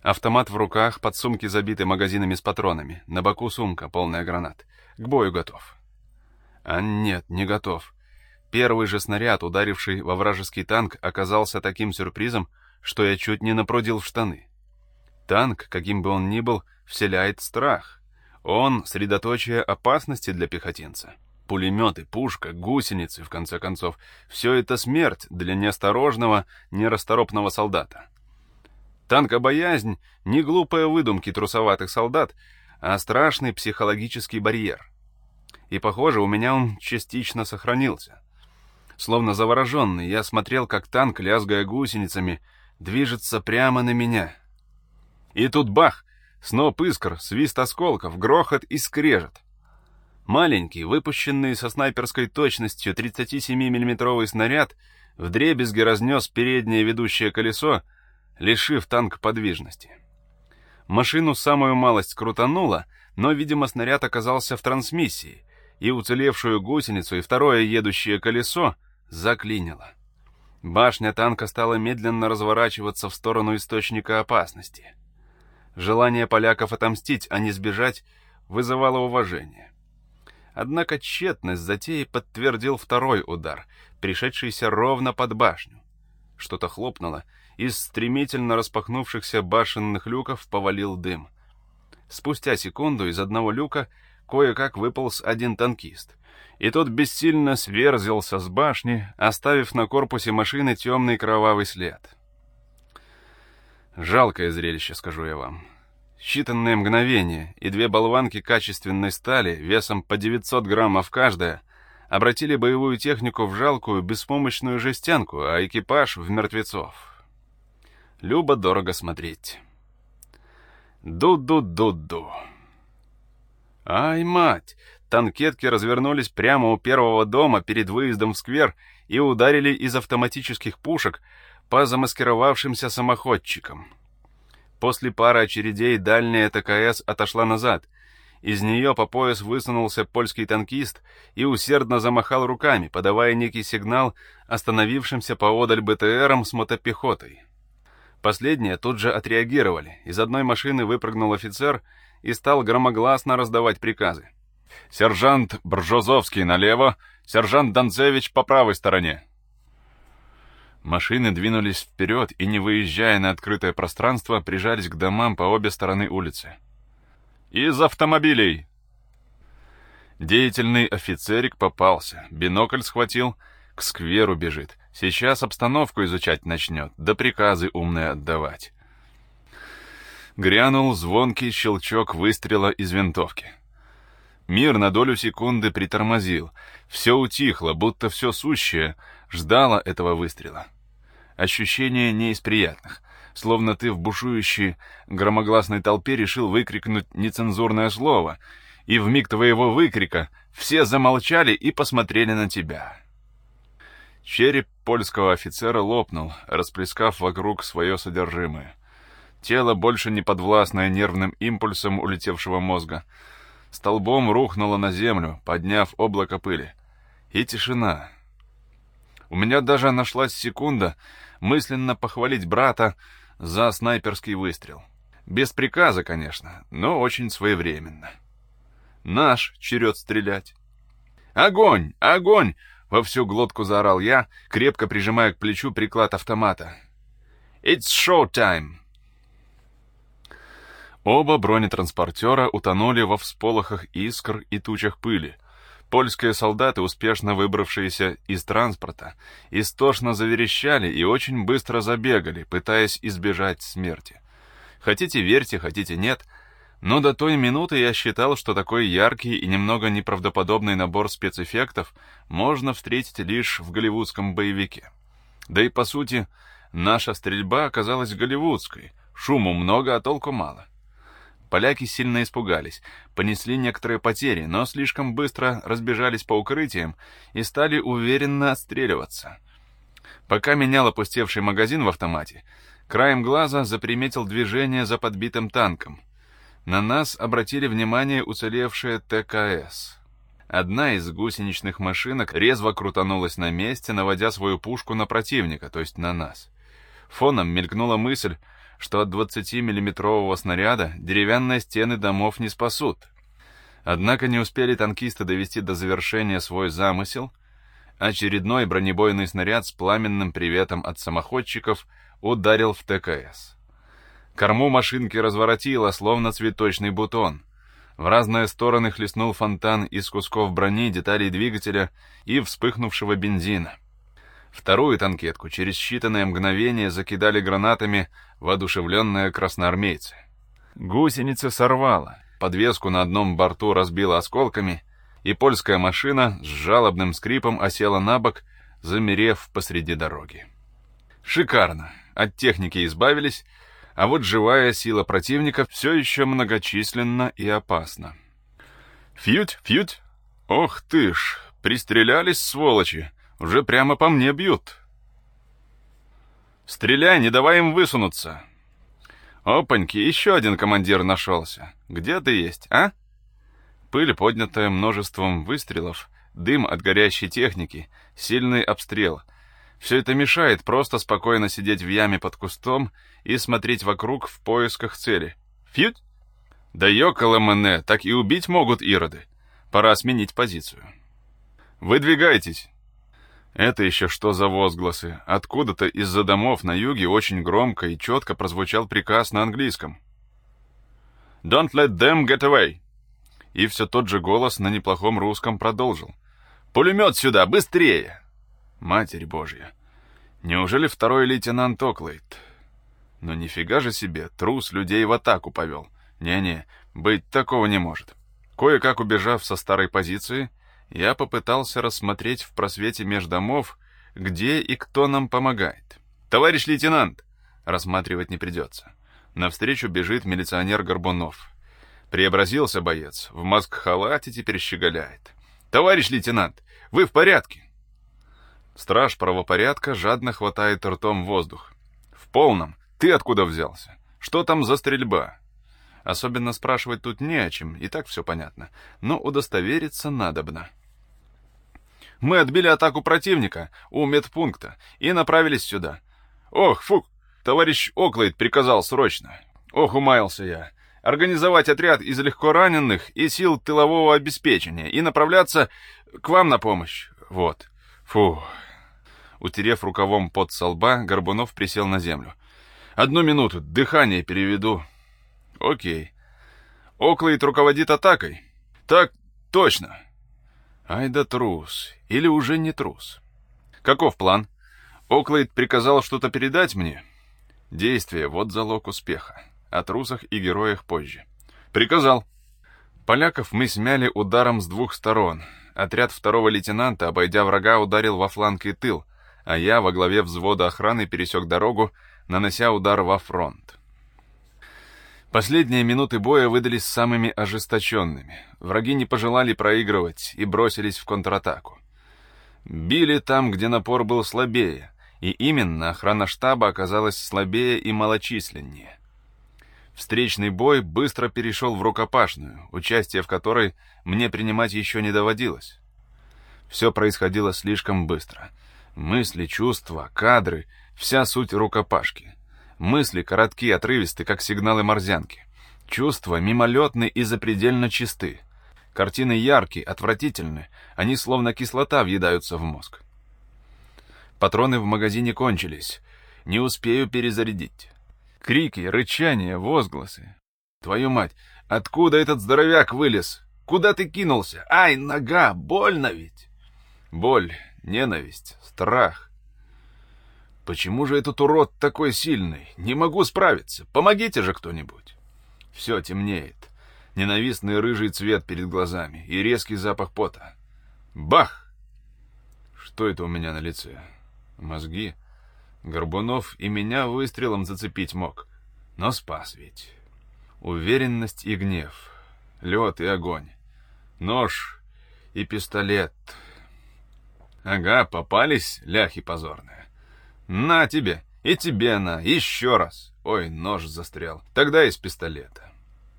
Автомат в руках, подсумки забиты магазинами с патронами, на боку сумка, полная гранат. К бою готов. А нет, не готов. Первый же снаряд, ударивший во вражеский танк, оказался таким сюрпризом, что я чуть не напрудил в штаны. Танк, каким бы он ни был, вселяет страх. Он — средоточие опасности для пехотинца. Пулеметы, пушка, гусеницы, в конце концов, все это смерть для неосторожного, нерасторопного солдата. Танкобоязнь — не глупые выдумки трусоватых солдат, а страшный психологический барьер. И, похоже, у меня он частично сохранился. Словно завороженный, я смотрел, как танк, лязгая гусеницами, движется прямо на меня. И тут бах! Сноп искр, свист осколков, грохот и скрежет. Маленький, выпущенный со снайперской точностью 37-миллиметровый снаряд вдребезги разнес переднее ведущее колесо, лишив танк подвижности. Машину самую малость крутануло, но, видимо, снаряд оказался в трансмиссии, и уцелевшую гусеницу и второе едущее колесо заклинило. Башня танка стала медленно разворачиваться в сторону источника опасности. Желание поляков отомстить, а не сбежать, вызывало уважение. Однако тщетность затеи подтвердил второй удар, пришедшийся ровно под башню. Что-то хлопнуло, из стремительно распахнувшихся башенных люков повалил дым. Спустя секунду из одного люка кое-как выполз один танкист, и тот бессильно сверзился с башни, оставив на корпусе машины темный кровавый след. Жалкое зрелище, скажу я вам. Считанные мгновения, и две болванки качественной стали, весом по 900 граммов каждая, обратили боевую технику в жалкую, беспомощную жестянку, а экипаж — в мертвецов. Любо-дорого смотреть. Ду-ду-ду-ду. Ай, мать! Танкетки развернулись прямо у первого дома перед выездом в сквер и ударили из автоматических пушек по замаскировавшимся самоходчикам. После пары очередей дальняя ТКС отошла назад. Из нее по пояс высунулся польский танкист и усердно замахал руками, подавая некий сигнал остановившимся поодаль БТРам с мотопехотой. Последние тут же отреагировали. Из одной машины выпрыгнул офицер и стал громогласно раздавать приказы. «Сержант Бржозовский налево, сержант Донцевич по правой стороне». Машины двинулись вперед и, не выезжая на открытое пространство, прижались к домам по обе стороны улицы. «Из автомобилей!» Деятельный офицерик попался, бинокль схватил, к скверу бежит. Сейчас обстановку изучать начнет, да приказы умные отдавать. Грянул звонкий щелчок выстрела из винтовки. Мир на долю секунды притормозил. Все утихло, будто все сущее ждало этого выстрела. Ощущение не из приятных, словно ты в бушующей громогласной толпе решил выкрикнуть нецензурное слово, и в миг твоего выкрика все замолчали и посмотрели на тебя. Череп польского офицера лопнул, расплескав вокруг свое содержимое. Тело, больше не подвластное нервным импульсам улетевшего мозга, столбом рухнуло на землю, подняв облако пыли. И тишина. У меня даже нашлась секунда мысленно похвалить брата за снайперский выстрел. Без приказа, конечно, но очень своевременно. Наш черед стрелять. «Огонь! Огонь!» — во всю глотку заорал я, крепко прижимая к плечу приклад автомата. «It's show time!» Оба бронетранспортера утонули во всполохах искр и тучах пыли. Польские солдаты, успешно выбравшиеся из транспорта, истошно заверещали и очень быстро забегали, пытаясь избежать смерти. Хотите верьте, хотите нет, но до той минуты я считал, что такой яркий и немного неправдоподобный набор спецэффектов можно встретить лишь в голливудском боевике. Да и по сути, наша стрельба оказалась голливудской, шуму много, а толку мало. Поляки сильно испугались, понесли некоторые потери, но слишком быстро разбежались по укрытиям и стали уверенно отстреливаться. Пока менял опустевший магазин в автомате, краем глаза заприметил движение за подбитым танком. На нас обратили внимание уцелевшие ТКС. Одна из гусеничных машинок резво крутанулась на месте, наводя свою пушку на противника, то есть на нас. Фоном мелькнула мысль, что от 20-миллиметрового снаряда деревянные стены домов не спасут. Однако не успели танкисты довести до завершения свой замысел. Очередной бронебойный снаряд с пламенным приветом от самоходчиков ударил в ТКС. Корму машинки разворотило, словно цветочный бутон. В разные стороны хлестнул фонтан из кусков брони, деталей двигателя и вспыхнувшего бензина. Вторую танкетку через считанные мгновения закидали гранатами воодушевленные красноармейцы. Гусеницы сорвало, подвеску на одном борту разбило осколками, и польская машина с жалобным скрипом осела на бок, замерев посреди дороги. Шикарно, от техники избавились, а вот живая сила противника все еще многочисленна и опасна. Фьють, фьють! Ох ты ж, пристрелялись, сволочи! Уже прямо по мне бьют. Стреляй, не давай им высунуться. Опаньки, еще один командир нашелся. Где ты есть, а? Пыль, поднятая множеством выстрелов, дым от горящей техники, сильный обстрел. Все это мешает просто спокойно сидеть в яме под кустом и смотреть вокруг в поисках цели. Фьють? Да ёкало мене, так и убить могут ироды. Пора сменить позицию. Выдвигайтесь. Это еще что за возгласы? Откуда-то из-за домов на юге очень громко и четко прозвучал приказ на английском. «Don't let them get away!» И все тот же голос на неплохом русском продолжил. «Пулемет сюда, быстрее!» Матерь Божья! Неужели второй лейтенант Оклейд? Но нифига же себе, трус людей в атаку повел. Не-не, быть такого не может. Кое-как убежав со старой позиции, я попытался рассмотреть в просвете меж домов, где и кто нам помогает. «Товарищ лейтенант!» Рассматривать не придется. Навстречу бежит милиционер Горбунов. Преобразился боец, в маск-халате теперь щеголяет. «Товарищ лейтенант, вы в порядке?» Страж правопорядка жадно хватает ртом воздух. «В полном. Ты откуда взялся? Что там за стрельба?» Особенно спрашивать тут не о чем, и так все понятно. Но удостовериться надобно. «Мы отбили атаку противника у медпункта и направились сюда. Ох, фу, товарищ Оклейд приказал срочно. Ох, умаялся я. Организовать отряд из легкораненых и сил тылового обеспечения и направляться к вам на помощь. Вот. Фу». Утерев рукавом пот со лба, Горбунов присел на землю. «Одну минуту, дыхание переведу». «Окей. Оклейд руководит атакой?» «Так точно». «Ай да трус. Или уже не трус?» «Каков план? Оклейд приказал что-то передать мне?» «Действие — вот залог успеха. О трусах и героях позже». «Приказал». Поляков мы смяли ударом с двух сторон. Отряд второго лейтенанта, обойдя врага, ударил во фланг и тыл, а я во главе взвода охраны пересек дорогу, нанося удар во фронт. Последние минуты боя выдались самыми ожесточенными. Враги не пожелали проигрывать и бросились в контратаку. Били там, где напор был слабее, и именно охрана штаба оказалась слабее и малочисленнее. Встречный бой быстро перешел в рукопашную, участие в которой мне принимать еще не доводилось. Все происходило слишком быстро. Мысли, чувства, кадры — вся суть рукопашки. Мысли коротки, отрывисты, как сигналы морзянки. Чувства мимолетны и запредельно чисты. Картины яркие, отвратительны, они словно кислота въедаются в мозг. Патроны в магазине кончились. Не успею перезарядить. Крики, рычания, возгласы. Твою мать, откуда этот здоровяк вылез? Куда ты кинулся? Ай, нога, больно ведь. Боль, ненависть, страх. Почему же этот урод такой сильный? Не могу справиться. Помогите же кто-нибудь. Все темнеет. Ненавистный рыжий цвет перед глазами и резкий запах пота. Бах! Что это у меня на лице? Мозги? Горбунов и меня выстрелом зацепить мог. Но спас ведь. Уверенность и гнев. Лед и огонь. Нож и пистолет. Ага, попались, ляхи позорные. На тебе, и тебе на, еще раз. Ой, нож застрял. Тогда из пистолета.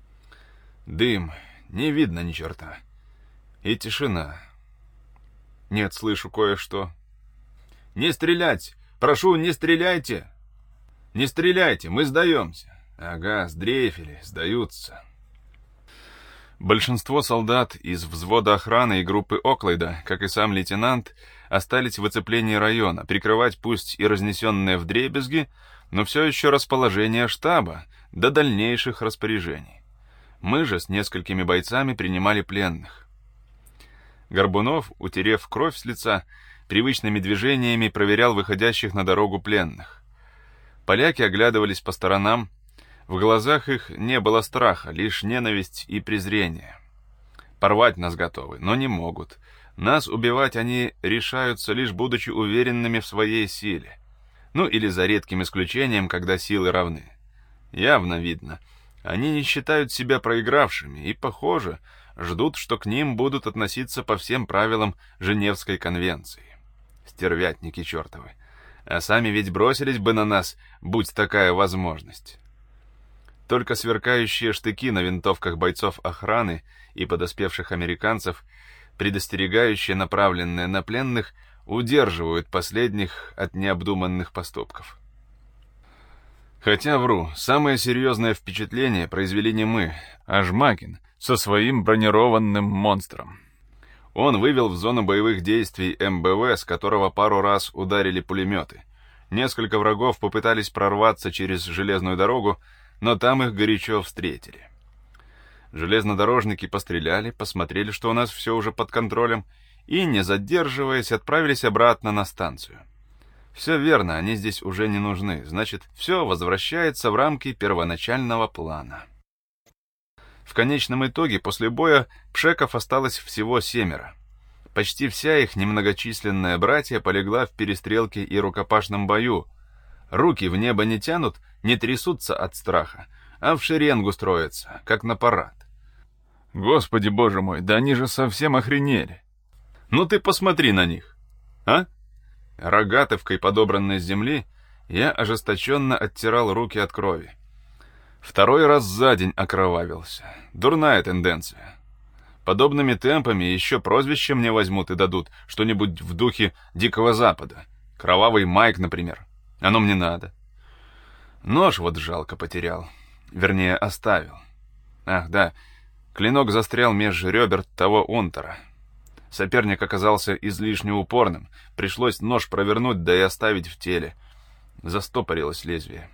Дым, не видно ни черта. И тишина. Нет, слышу кое-что. Не стрелять! Прошу, не стреляйте! «Не стреляйте, мы сдаемся!» «Ага, сдрейфили, сдаются!» Большинство солдат из взвода охраны и группы Оклайда, как и сам лейтенант, остались в оцеплении района, прикрывать пусть и разнесенные вдребезги, но все еще расположение штаба до дальнейших распоряжений. Мы же с несколькими бойцами принимали пленных. Горбунов, утерев кровь с лица, привычными движениями проверял выходящих на дорогу пленных. Поляки оглядывались по сторонам. В глазах их не было страха, лишь ненависть и презрение. Порвать нас готовы, но не могут. Нас убивать они решаются, лишь будучи уверенными в своей силе. Ну или за редким исключением, когда силы равны. Явно видно, они не считают себя проигравшими и, похоже, ждут, что к ним будут относиться по всем правилам Женевской конвенции. Стервятники чертовы. А сами ведь бросились бы на нас, будь такая возможность. Только сверкающие штыки на винтовках бойцов охраны и подоспевших американцев, предостерегающие направленные на пленных, удерживают последних от необдуманных поступков. Хотя вру, самое серьезное впечатление произвели не мы, а Жмакин со своим бронированным монстром. Он вывел в зону боевых действий МБВ, с которого пару раз ударили пулеметы. Несколько врагов попытались прорваться через железную дорогу, но там их горячо встретили. Железнодорожники постреляли, посмотрели, что у нас все уже под контролем, и, не задерживаясь, отправились обратно на станцию. Все верно, они здесь уже не нужны, значит, все возвращается в рамки первоначального плана. В конечном итоге, после боя, пшеков осталось всего 7. Почти вся их немногочисленная братья полегла в перестрелке и рукопашном бою. Руки в небо не тянут, не трясутся от страха, а в шеренгу строятся, как на парад. Господи боже мой, да они же совсем охренели. Ну ты посмотри на них, а? Рогатовкой, подобранной с земли, я ожесточенно оттирал руки от крови. 2 раз за день окровавился. Дурная тенденция. Подобными темпами еще прозвище мне возьмут и дадут, что-нибудь в духе Дикого Запада. Кровавый Майк, например. Оно мне надо. Нож вот жалко потерял. Вернее, оставил. Ах, да, клинок застрял меж ребер того унтера. Соперник оказался излишне упорным. Пришлось нож провернуть, да и оставить в теле. Застопорилось лезвие.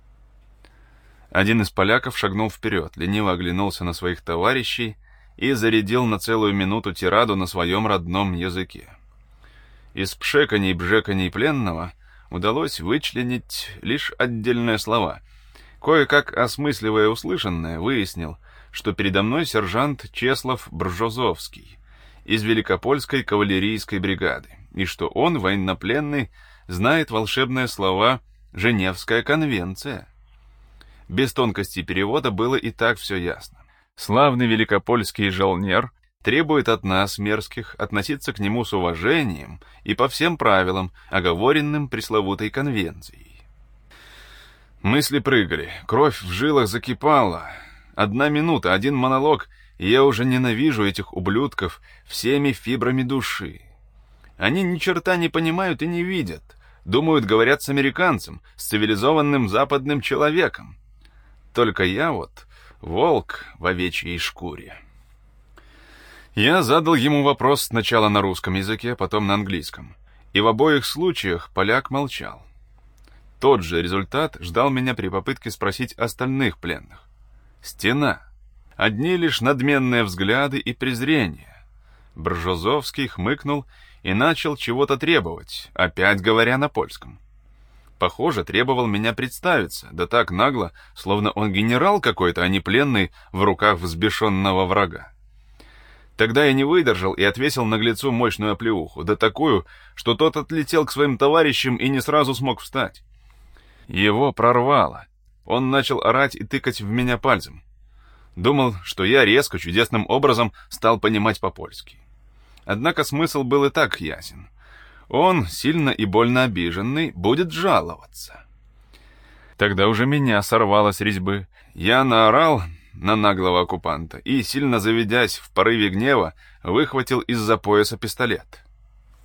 Один из поляков шагнул вперед, лениво оглянулся на своих товарищей и зарядил на целую минуту тираду на своем родном языке. Из пшеканий-бжеканий пленного удалось вычленить лишь отдельные слова. Кое-как осмысливая услышанное, выяснил, что передо мной сержант Чеслав Бржозовский из Великопольской кавалерийской бригады, и что он, военнопленный, знает волшебные слова «Женевская конвенция». Без тонкостей перевода было и так все ясно. Славный великопольский жалнер требует от нас, мерзких, относиться к нему с уважением и по всем правилам, оговоренным пресловутой конвенцией. Мысли прыгали, кровь в жилах закипала. 1 минута, 1 монолог, и я уже ненавижу этих ублюдков всеми фибрами души. Они ни черта не понимают и не видят. Думают, говорят с американцем, с цивилизованным западным человеком. Только я вот волк в овечьей шкуре. Я задал ему вопрос сначала на русском языке, потом на английском. И в обоих случаях поляк молчал. Тот же результат ждал меня при попытке спросить остальных пленных. Стена. Одни лишь надменные взгляды и презрение. Бржозовский хмыкнул и начал чего-то требовать, опять говоря на польском. Похоже, требовал меня представиться, да так нагло, словно он генерал какой-то, а не пленный в руках взбешенного врага. Тогда я не выдержал и отвесил наглецу мощную оплеуху, да такую, что тот отлетел к своим товарищам и не сразу смог встать. Его прорвало. Он начал орать и тыкать в меня пальцем. Думал, что я резко, чудесным образом стал понимать по-польски. Однако смысл был и так ясен. Он, сильно и больно обиженный, будет жаловаться. Тогда уже меня сорвало с резьбы. Я наорал на наглого оккупанта и, сильно заведясь в порыве гнева, выхватил из-за пояса пистолет.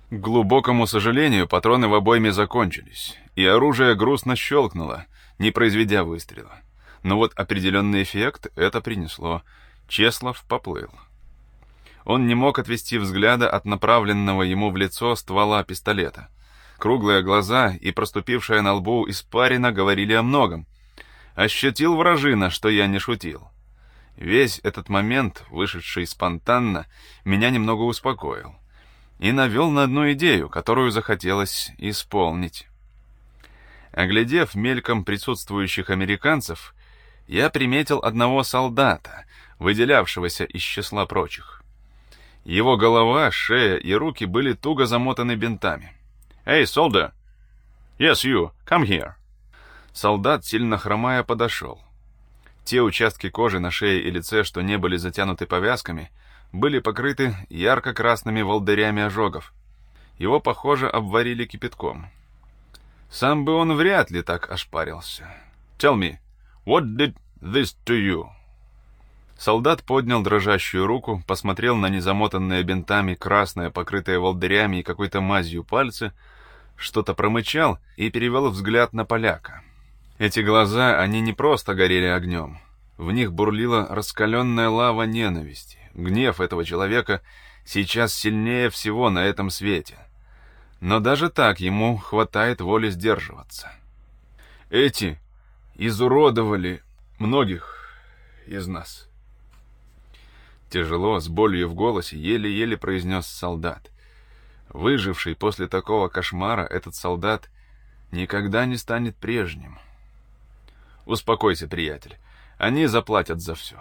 К глубокому сожалению, патроны в обойме закончились, и оружие грустно щелкнуло, не произведя выстрела. Но вот определенный эффект это принесло. Чеслов поплыл. Он не мог отвести взгляда от направленного ему в лицо ствола пистолета. Круглые глаза и проступившая на лбу испарина говорили о многом. Ощутил вражина, что я не шутил. Весь этот момент, вышедший спонтанно, меня немного успокоил и навел на одну идею, которую захотелось исполнить. Оглядев мельком присутствующих американцев, я приметил одного солдата, выделявшегося из числа прочих. Его голова, шея и руки были туго замотаны бинтами. «Эй, soldier! Yes, you! Come here!» Солдат, сильно хромая, подошел. Те участки кожи на шее и лице, что не были затянуты повязками, были покрыты ярко-красными волдырями ожогов. Его, похоже, обварили кипятком. Сам бы он вряд ли так ошпарился. «Tell me, what did this to you?» Солдат поднял дрожащую руку, посмотрел на незамотанные бинтами, красное, покрытое волдырями и какой-то мазью пальцы, что-то промычал и перевел взгляд на поляка. Эти глаза, они не просто горели огнем. В них бурлила раскаленная лава ненависти. Гнев этого человека сейчас сильнее всего на этом свете. Но даже так ему хватает воли сдерживаться. Эти изуродовали многих из нас. Тяжело, с болью в голосе, еле-еле произнес солдат. Выживший после такого кошмара, этот солдат никогда не станет прежним. Успокойся, приятель. Они заплатят за все.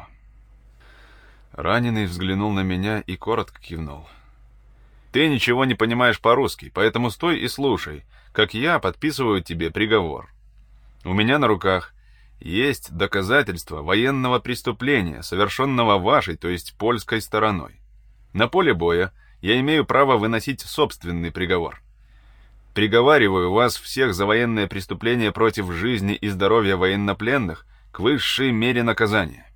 Раненый взглянул на меня и коротко кивнул. Ты ничего не понимаешь по-русски, поэтому стой и слушай, как я подписываю тебе приговор. У меня на руках есть доказательства военного преступления, совершенного вашей, то есть польской стороной. На поле боя я имею право выносить собственный приговор. Приговариваю вас всех за военное преступление против жизни и здоровья военнопленных к высшей мере наказания.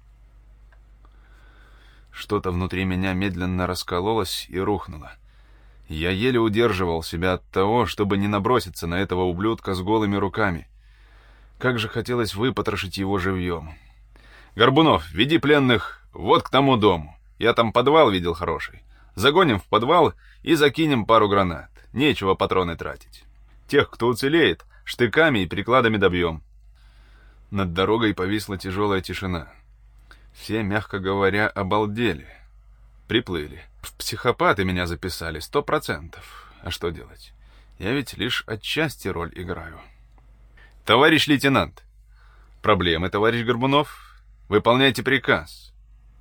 Что-то внутри меня медленно раскололось и рухнуло. Я еле удерживал себя от того, чтобы не наброситься на этого ублюдка с голыми руками. Как же хотелось выпотрошить его живьем. «Горбунов, веди пленных вот к тому дому. Я там подвал видел хороший. Загоним в подвал и закинем пару гранат. Нечего патроны тратить. Тех, кто уцелеет, штыками и прикладами добьем». Над дорогой повисла тяжелая тишина. Все, мягко говоря, обалдели. Приплыли. В психопаты меня записали 100%. А что делать? Я ведь лишь отчасти роль играю. «Товарищ лейтенант!» «Проблемы, товарищ Горбунов? Выполняйте приказ!»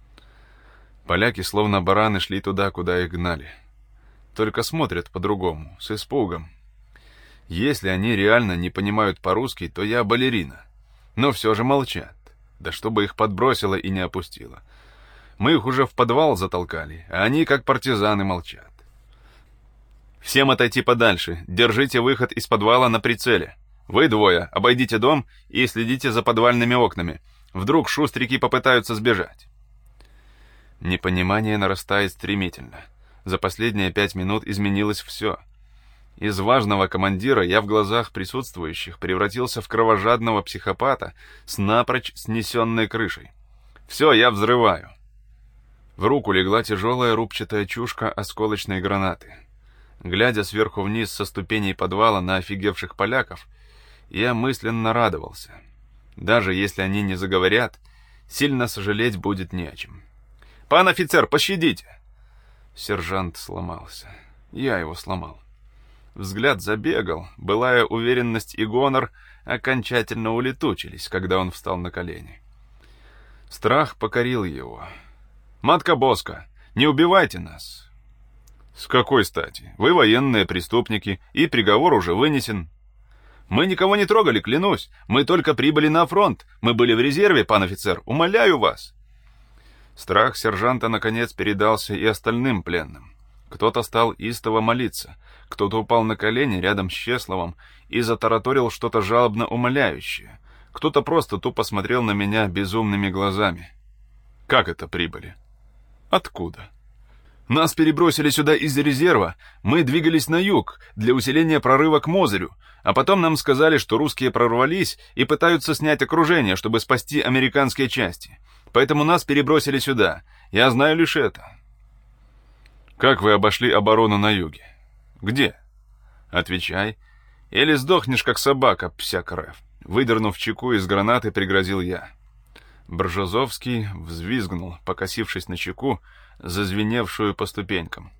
Поляки, словно бараны, шли туда, куда их гнали. Только смотрят по-другому, с испугом. Если они реально не понимают по-русски, то я балерина. Но все же молчат. Да чтобы их подбросило и не опустило. Мы их уже в подвал затолкали, а они, как партизаны, молчат. «Всем отойти подальше. Держите выход из подвала на прицеле. Вы двое, обойдите дом и следите за подвальными окнами. Вдруг шустрики попытаются сбежать». Непонимание нарастает стремительно. За последние 5 минут изменилось все. Из важного командира я в глазах присутствующих превратился в кровожадного психопата с напрочь снесенной крышей. Все, я взрываю. В руку легла тяжелая рубчатая чушка осколочной гранаты. Глядя сверху вниз со ступеней подвала на офигевших поляков, я мысленно радовался. Даже если они не заговорят, сильно сожалеть будет не о чем. «Пан офицер, пощадите!» Сержант сломался. Я его сломал. Взгляд забегал, былая уверенность и гонор окончательно улетучились, когда он встал на колени. Страх покорил его. «Матка Боска, не убивайте нас!» «С какой стати? Вы военные преступники, и приговор уже вынесен». «Мы никого не трогали, клянусь. Мы только прибыли на фронт. Мы были в резерве, пан офицер. Умоляю вас!» Страх сержанта наконец передался и остальным пленным. Кто-то стал истово молиться, кто-то упал на колени рядом с Чесловым и затараторил что-то жалобно умоляющее. Кто-то просто тупо смотрел на меня безумными глазами. «Как это прибыли? Откуда?» Нас перебросили сюда из-за резерва, мы двигались на юг для усиления прорыва к Мозырю, а потом нам сказали, что русские прорвались и пытаются снять окружение, чтобы спасти американские части. Поэтому нас перебросили сюда. Я знаю лишь это. Как вы обошли оборону на юге? Где? Отвечай. Или сдохнешь, как собака, псяк рэв. Выдернув чеку из гранаты, пригрозил я. Бржозовский взвизгнул, покосившись на чеку, зазвеневшую по ступенькам.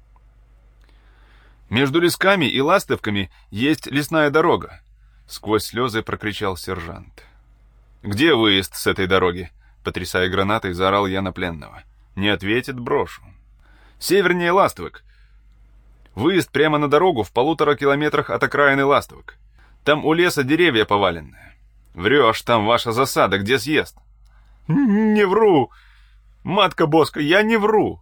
«Между лесками и ластовками есть лесная дорога», — сквозь слезы прокричал сержант. «Где выезд с этой дороги?» — потрясая гранатой, заорал я на пленного. «Не ответит, брошу». «Севернее Ластовок. Выезд прямо на дорогу в 1,5 километрах от окраины Ластовок. Там у леса деревья поваленные. Врешь, там ваша засада, где съезд?» «Не вру! Матка Боска, я не вру!»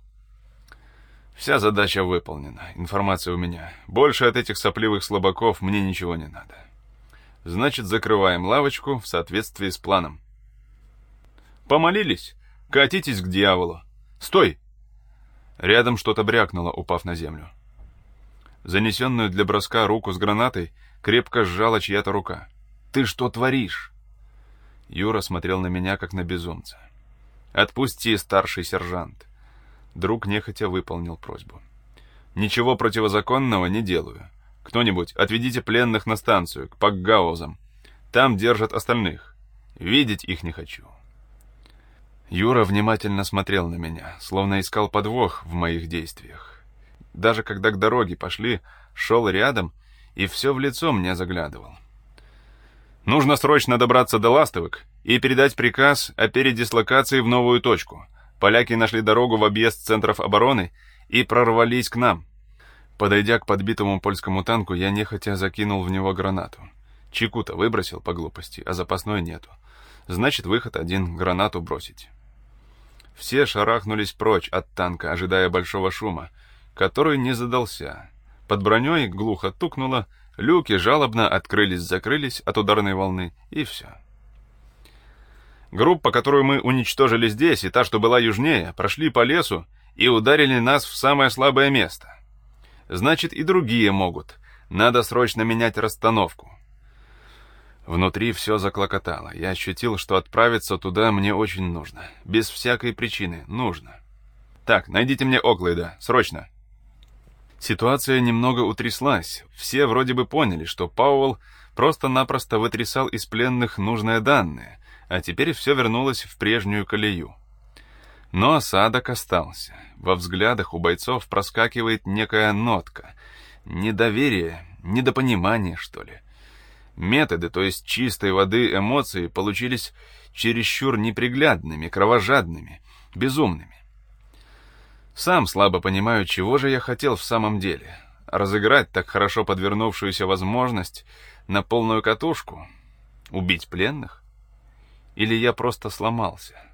Вся задача выполнена, информация у меня. Больше от этих сопливых слабаков мне ничего не надо. Значит, закрываем лавочку в соответствии с планом. Помолились? Катитесь к дьяволу. Стой! Рядом что-то брякнуло, упав на землю. Занесенную для броска руку с гранатой крепко сжала чья-то рука. «Ты что творишь?» Юра смотрел на меня, как на безумца. «Отпусти, старший сержант». Друг нехотя выполнил просьбу. «Ничего противозаконного не делаю. Кто-нибудь, отведите пленных на станцию, к пакгаузам. Там держат остальных. Видеть их не хочу». Юра внимательно смотрел на меня, словно искал подвох в моих действиях. Даже когда к дороге пошли, шел рядом и все в лицо мне заглядывал. «Нужно срочно добраться до Ластовок и передать приказ о передислокации в новую точку. Поляки нашли дорогу в объезд центров обороны и прорвались к нам». Подойдя к подбитому польскому танку, я нехотя закинул в него гранату. Чеку-то выбросил по глупости, а запасной нету. Значит, выход один — гранату бросить. Все шарахнулись прочь от танка, ожидая большого шума, который не задался. Под броней глухо тукнуло, люки жалобно открылись-закрылись от ударной волны, и все. Группа, которую мы уничтожили здесь, и та, что была южнее, прошли по лесу и ударили нас в самое слабое место. Значит, и другие могут. Надо срочно менять расстановку. Внутри все заклокотало. Я ощутил, что отправиться туда мне очень нужно. Без всякой причины нужно. «Так, найдите мне Оклейда, срочно!» Ситуация немного утряслась. Все вроде бы поняли, что Пауэлл просто-напросто вытрясал из пленных нужные данные, а теперь все вернулось в прежнюю колею. Но осадок остался. Во взглядах у бойцов проскакивает некая нотка. Недоверие, недопонимание, что ли. Методы, то есть чистой воды эмоции, получились чересчур неприглядными, кровожадными, безумными. Сам слабо понимаю, чего же я хотел в самом деле. Разыграть так хорошо подвернувшуюся возможность на полную катушку? Убить пленных? Или я просто сломался?